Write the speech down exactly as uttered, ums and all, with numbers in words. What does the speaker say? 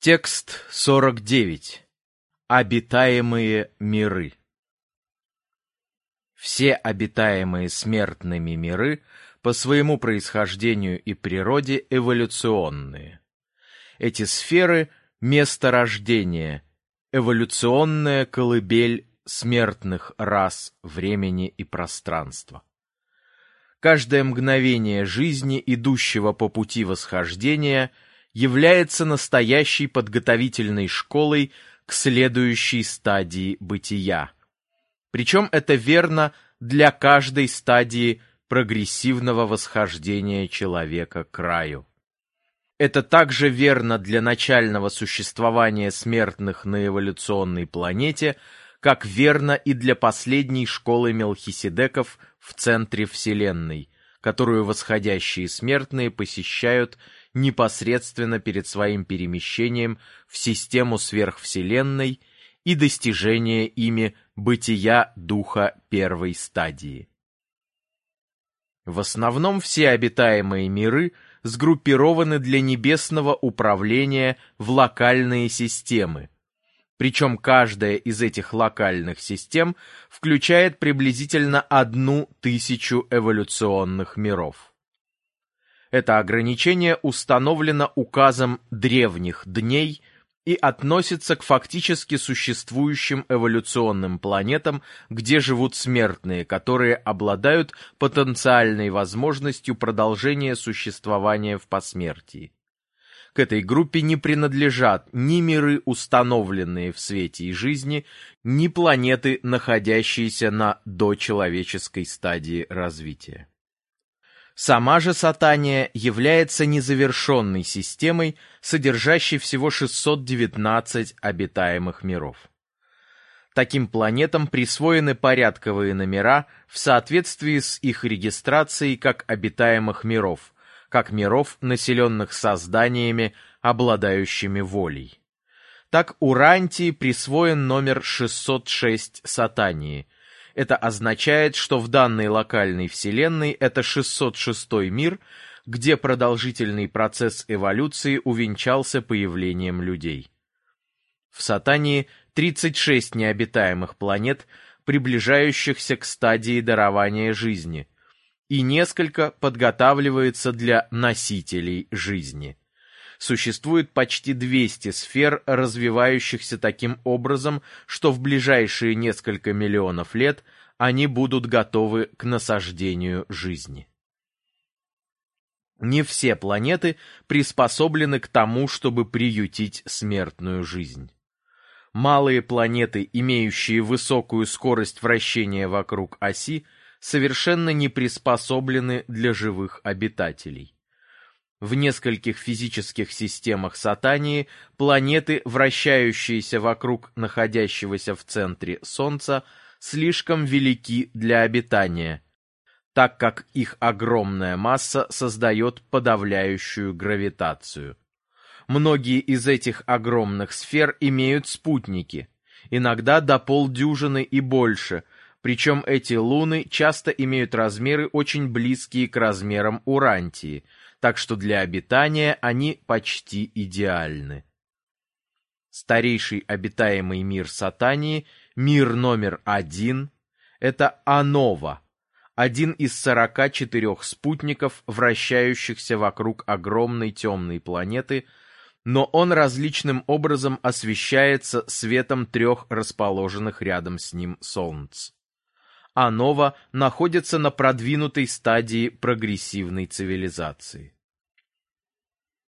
Текст сорок девять. Обитаемые миры. Все обитаемые смертными миры по своему происхождению и природе эволюционные. Эти сферы — место рождения, эволюционная колыбель смертных рас времени и пространства. Каждое мгновение жизни, идущего по пути восхождения, является настоящей подготовительной школой к следующей стадии бытия. Причем это верно для каждой стадии прогрессивного восхождения человека к раю. Это также верно для начального существования смертных на эволюционной планете, как верно и для последней школы Мелхиседеков в центре Вселенной, которую восходящие смертные посещают непосредственно перед своим перемещением в систему сверхвселенной и достижение ими бытия духа первой стадии. В основном все обитаемые миры сгруппированы для небесного управления в локальные системы, причем каждая из этих локальных систем включает приблизительно одну тысячу эволюционных миров. Это ограничение установлено указом древних дней и относится к фактически существующим эволюционным планетам, где живут смертные, которые обладают потенциальной возможностью продолжения существования в посмертии. К этой группе не принадлежат ни миры, установленные в свете и жизни, ни планеты, находящиеся на дочеловеческой стадии развития. Сама же Сатания является незавершенной системой, содержащей всего шестьсот девятнадцать обитаемых миров. Таким планетам присвоены порядковые номера в соответствии с их регистрацией как обитаемых миров, как миров, населенных созданиями, обладающими волей. Так Урантии присвоен номер шестьсот шесть Сатании. Это означает, что в данной локальной вселенной это шестьсот шестой мир, где продолжительный процесс эволюции увенчался появлением людей. В Сатании тридцать шесть необитаемых планет, приближающихся к стадии дарования жизни, и несколько подготавливается для носителей жизни. Существует почти двести сфер, развивающихся таким образом, что в ближайшие несколько миллионов лет они будут готовы к насаждению жизни. Не все планеты приспособлены к тому, чтобы приютить смертную жизнь. Малые планеты, имеющие высокую скорость вращения вокруг оси, совершенно не приспособлены для живых обитателей. В нескольких физических системах Сатании планеты, вращающиеся вокруг находящегося в центре Солнца, слишком велики для обитания, так как их огромная масса создает подавляющую гравитацию. Многие из этих огромных сфер имеют спутники, иногда до полдюжины и больше, причем эти луны часто имеют размеры очень близкие к размерам Урантии, так что для обитания они почти идеальны. Старейший обитаемый мир Сатании, мир номер один, это Анова, один из сорока четырех спутников, вращающихся вокруг огромной темной планеты, но он различным образом освещается светом трех расположенных рядом с ним солнц. Анова находится на продвинутой стадии прогрессивной цивилизации.